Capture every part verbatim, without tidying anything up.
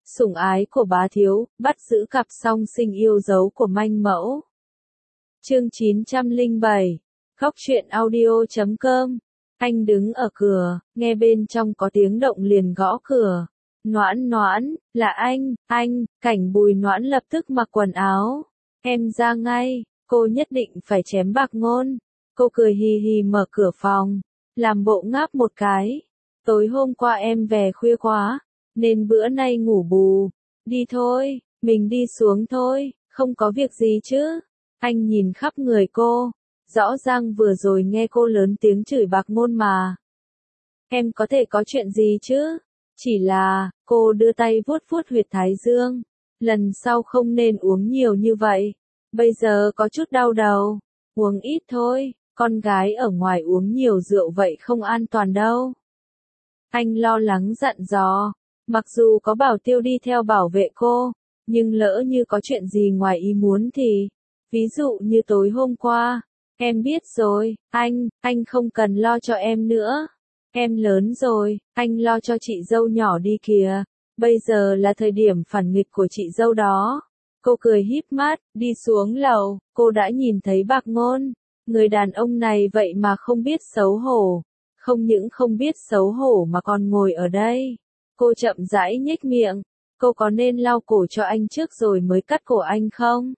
sủng ái của bá thiếu, bắt giữ cặp song sinh yêu dấu của manh mẫu. Chương chín trăm lẻ bảy, Góc truyện audio chấm com. Anh đứng ở cửa, nghe bên trong có tiếng động liền gõ cửa. Noãn Noãn, là anh, anh, Cảnh Bùi Noãn lập tức mặc quần áo. Em ra ngay, cô nhất định phải chém Bạc Ngôn. Cô cười hì hì mở cửa phòng, làm bộ ngáp một cái. Tối hôm qua em về khuya quá, nên bữa nay ngủ bù. Đi thôi, mình đi xuống thôi, không có việc gì chứ. Anh nhìn khắp người cô, rõ ràng vừa rồi nghe cô lớn tiếng chửi Bạc Ngôn mà. Em có thể có chuyện gì chứ? Chỉ là, cô đưa tay vuốt vuốt huyệt thái dương. Lần sau không nên uống nhiều như vậy. Bây giờ có chút đau đầu. Uống ít thôi, con gái ở ngoài uống nhiều rượu vậy không an toàn đâu. Anh lo lắng dặn dò. Mặc dù có Bảo Tiêu đi theo bảo vệ cô, nhưng lỡ như có chuyện gì ngoài ý muốn thì, ví dụ như tối hôm qua, em biết rồi, anh, anh không cần lo cho em nữa. Em lớn rồi, anh lo cho chị dâu nhỏ đi kìa. Bây giờ là thời điểm phản nghịch của chị dâu đó. Cô cười híp mắt, đi xuống lầu, cô đã nhìn thấy Bạc Ngôn. Người đàn ông này vậy mà không biết xấu hổ. Không những không biết xấu hổ mà còn ngồi ở đây. Cô chậm rãi nhếch miệng. Cô có nên lau cổ cho anh trước rồi mới cắt cổ anh không?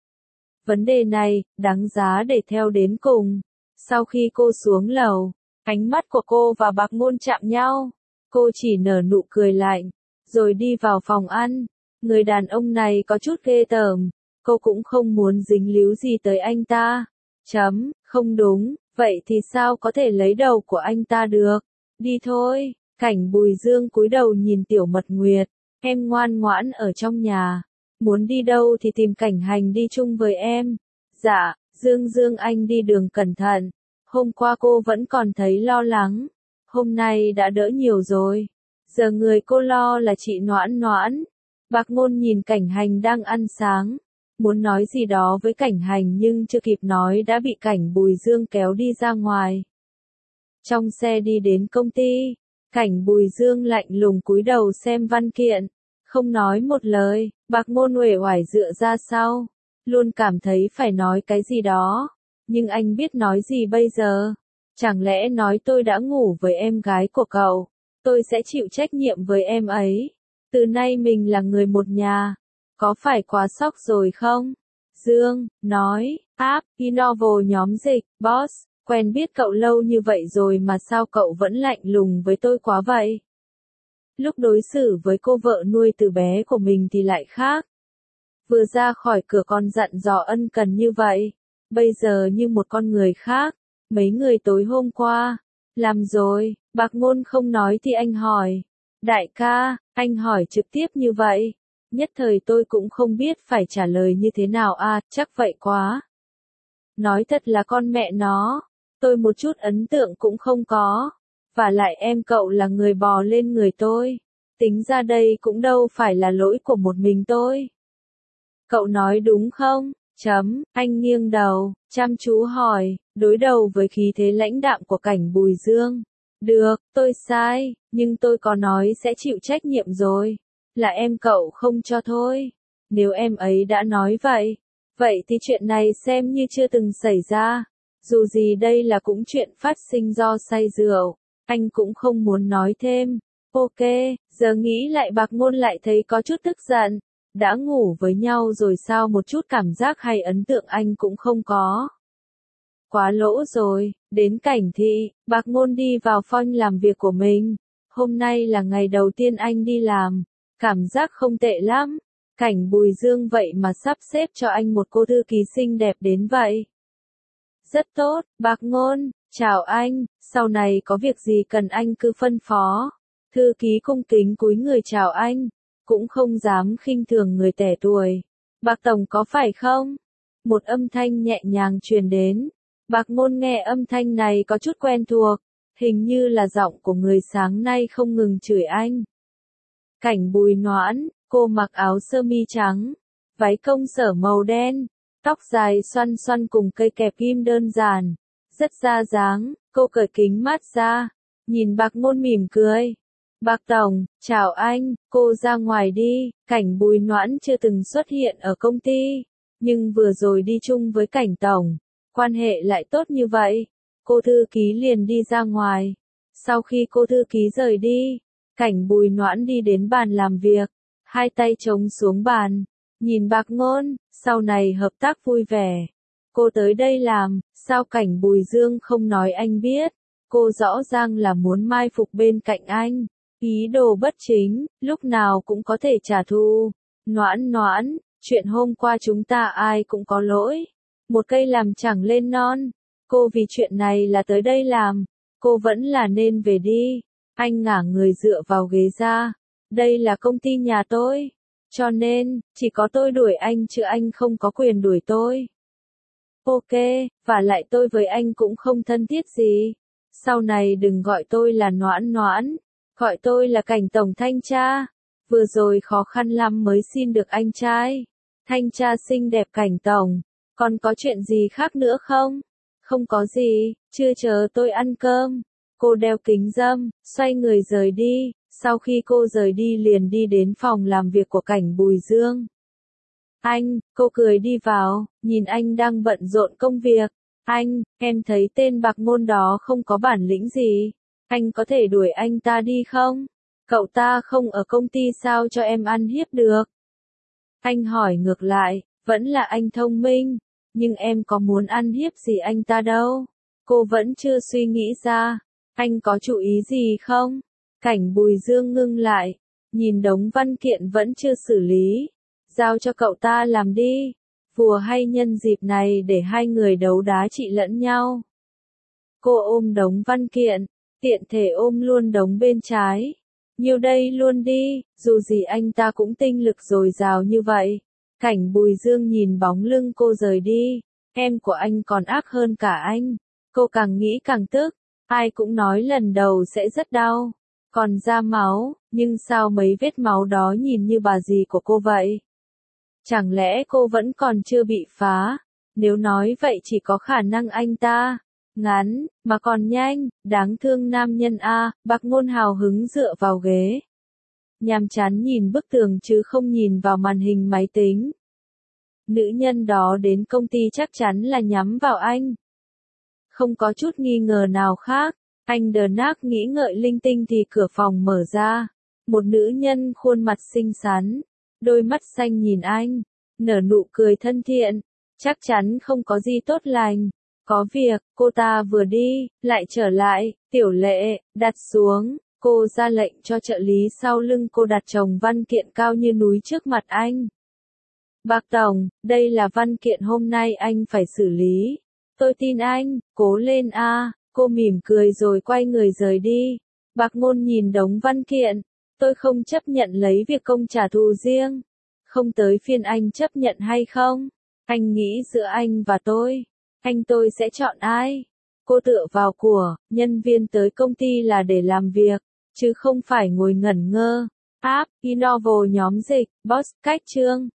Vấn đề này, đáng giá để theo đến cùng. Sau khi cô xuống lầu, ánh mắt của cô và Bạc Ngôn chạm nhau. Cô chỉ nở nụ cười lạnh, rồi đi vào phòng ăn. Người đàn ông này có chút ghê tởm. Cô cũng không muốn dính líu gì tới anh ta. Chấm, không đúng, vậy thì sao có thể lấy đầu của anh ta được? Đi thôi. Cảnh Bùi Dương cúi đầu nhìn Tiểu Mật Nguyệt. Em ngoan ngoãn ở trong nhà. Muốn đi đâu thì tìm Cảnh Hành đi chung với em. Dạ, Dương Dương anh đi đường cẩn thận. Hôm qua cô vẫn còn thấy lo lắng. Hôm nay đã đỡ nhiều rồi. Giờ người cô lo là chị Noãn Noãn. Bạc Ngôn nhìn Cảnh Hành đang ăn sáng. Muốn nói gì đó với Cảnh Hành nhưng chưa kịp nói đã bị Cảnh Bùi Dương kéo đi ra ngoài. Trong xe đi đến công ty, Cảnh Bùi Dương lạnh lùng cúi đầu xem văn kiện. Không nói một lời, Bạc Ngôn uể oải dựa ra sau. Luôn cảm thấy phải nói cái gì đó. Nhưng anh biết nói gì bây giờ? Chẳng lẽ nói tôi đã ngủ với em gái của cậu? Tôi sẽ chịu trách nhiệm với em ấy. Từ nay mình là người một nhà. Có phải quá sốc rồi không? Dương, nói, áp, Innovo nhóm dịch, boss, quen biết cậu lâu như vậy rồi mà sao cậu vẫn lạnh lùng với tôi quá vậy? Lúc đối xử với cô vợ nuôi từ bé của mình thì lại khác. Vừa ra khỏi cửa con dặn dò ân cần như vậy. Bây giờ như một con người khác. Mấy người tối hôm qua. Làm rồi, Bạc Ngôn không nói thì anh hỏi. Đại ca, anh hỏi trực tiếp như vậy. Nhất thời tôi cũng không biết phải trả lời như thế nào à, chắc vậy quá. Nói thật là con mẹ nó. Tôi một chút ấn tượng cũng không có. Và lại em cậu là người bò lên người tôi. Tính ra đây cũng đâu phải là lỗi của một mình tôi. Cậu nói đúng không? Chấm, anh nghiêng đầu, chăm chú hỏi, đối đầu với khí thế lãnh đạm của Cảnh Bùi Dương. Được, tôi sai, nhưng tôi có nói sẽ chịu trách nhiệm rồi. Là em cậu không cho thôi. Nếu em ấy đã nói vậy, vậy thì chuyện này xem như chưa từng xảy ra. Dù gì đây là cũng chuyện phát sinh do say rượu. Anh cũng không muốn nói thêm. Ok, giờ nghĩ lại Bạc Ngôn lại thấy có chút tức giận. Đã ngủ với nhau rồi sao một chút cảm giác hay ấn tượng anh cũng không có. Quá lỗ rồi, đến Cảnh thị, Bạc Ngôn đi vào phòng làm việc của mình. Hôm nay là ngày đầu tiên anh đi làm. Cảm giác không tệ lắm. Cảnh Bùi Dương vậy mà sắp xếp cho anh một cô thư ký xinh đẹp đến vậy. Rất tốt, Bạc Ngôn, chào anh, sau này có việc gì cần anh cứ phân phó. Thư ký cung kính cúi người chào anh, cũng không dám khinh thường người trẻ tuổi. Bạc Tổng có phải không? Một âm thanh nhẹ nhàng truyền đến. Bạc Ngôn nghe âm thanh này có chút quen thuộc, hình như là giọng của người sáng nay không ngừng chửi anh. Cảnh Bùi Noãn, cô mặc áo sơ mi trắng, váy công sở màu đen, tóc dài xoăn xoăn cùng cây kẹp ghim đơn giản, rất ra dáng, cô cởi kính mát ra, nhìn Bạc Ngôn mỉm cười. Bác Tổng, chào anh, cô ra ngoài đi. Cảnh Bùi Noãn chưa từng xuất hiện ở công ty, nhưng vừa rồi đi chung với Cảnh Tổng, quan hệ lại tốt như vậy. Cô thư ký liền đi ra ngoài. Sau khi cô thư ký rời đi, Cảnh Bùi Noãn đi đến bàn làm việc, hai tay chống xuống bàn, nhìn Bạc Ngôn, sau này hợp tác vui vẻ. Cô tới đây làm, sao Cảnh Bùi Dương không nói anh biết? Cô rõ ràng là muốn mai phục bên cạnh anh, ý đồ bất chính, lúc nào cũng có thể trả thù. Noãn Noãn, chuyện hôm qua chúng ta ai cũng có lỗi. Một cây làm chẳng lên non. Cô vì chuyện này là tới đây làm, cô vẫn là nên về đi. Anh ngả người dựa vào ghế ra. Đây là công ty nhà tôi, cho nên, chỉ có tôi đuổi anh chứ anh không có quyền đuổi tôi. Ok, và lại tôi với anh cũng không thân thiết gì. Sau này đừng gọi tôi là Noãn Noãn, gọi tôi là Cảnh Tổng thanh tra. Vừa rồi khó khăn lắm mới xin được anh trai. Thanh tra xinh đẹp Cảnh Tổng, còn có chuyện gì khác nữa không? Không có gì, chưa chờ tôi ăn cơm. Cô đeo kính râm, xoay người rời đi. Sau khi cô rời đi liền đi đến phòng làm việc của Cảnh Bùi Dương. Anh, cô cười đi vào, nhìn anh đang bận rộn công việc. Anh, em thấy tên Bạc Ngôn đó không có bản lĩnh gì. Anh có thể đuổi anh ta đi không? Cậu ta không ở công ty sao cho em ăn hiếp được? Anh hỏi ngược lại, vẫn là anh thông minh, nhưng em có muốn ăn hiếp gì anh ta đâu. Cô vẫn chưa suy nghĩ ra. Anh có chủ ý gì không? Cảnh Bùi Dương ngưng lại, nhìn đống văn kiện vẫn chưa xử lý. Giao cho cậu ta làm đi. Vừa hay nhân dịp này để hai người đấu đá trị lẫn nhau. Cô ôm đống văn kiện, tiện thể ôm luôn đống bên trái. Nhiều đây luôn đi, dù gì anh ta cũng tinh lực dồi dào như vậy. Cảnh Bùi Dương nhìn bóng lưng cô rời đi. Em của anh còn ác hơn cả anh. Cô càng nghĩ càng tức. Ai cũng nói lần đầu sẽ rất đau, còn ra máu, nhưng sao mấy vết máu đó nhìn như bà dì của cô vậy? Chẳng lẽ cô vẫn còn chưa bị phá? Nếu nói vậy chỉ có khả năng anh ta ngắn, mà còn nhanh, đáng thương nam nhân a. Bạc Ngôn hào hứng dựa vào ghế, nhàm chán nhìn bức tường chứ không nhìn vào màn hình máy tính. Nữ nhân đó đến công ty chắc chắn là nhắm vào anh. Không có chút nghi ngờ nào khác. Anh đờ nác nghĩ ngợi linh tinh thì cửa phòng mở ra. Một nữ nhân khuôn mặt xinh xắn, đôi mắt xanh nhìn anh, nở nụ cười thân thiện. Chắc chắn không có gì tốt lành. Có việc, cô ta vừa đi, lại trở lại. Tiểu Lệ, đặt xuống. Cô ra lệnh cho trợ lý sau lưng cô đặt chồng văn kiện cao như núi trước mặt anh. Bạc Tổng, đây là văn kiện hôm nay anh phải xử lý. Tôi tin anh, cố lên a. Cô mỉm cười rồi quay người rời đi. Bạc Ngôn nhìn đống văn kiện. Tôi không chấp nhận lấy việc công trả thù riêng. Không tới phiên anh chấp nhận hay không? Anh nghĩ giữa anh và tôi, anh tôi sẽ chọn ai? Cô tựa vào của, nhân viên tới công ty là để làm việc, chứ không phải ngồi ngẩn ngơ. App, Innovo nhóm dịch, Boss, cách chương.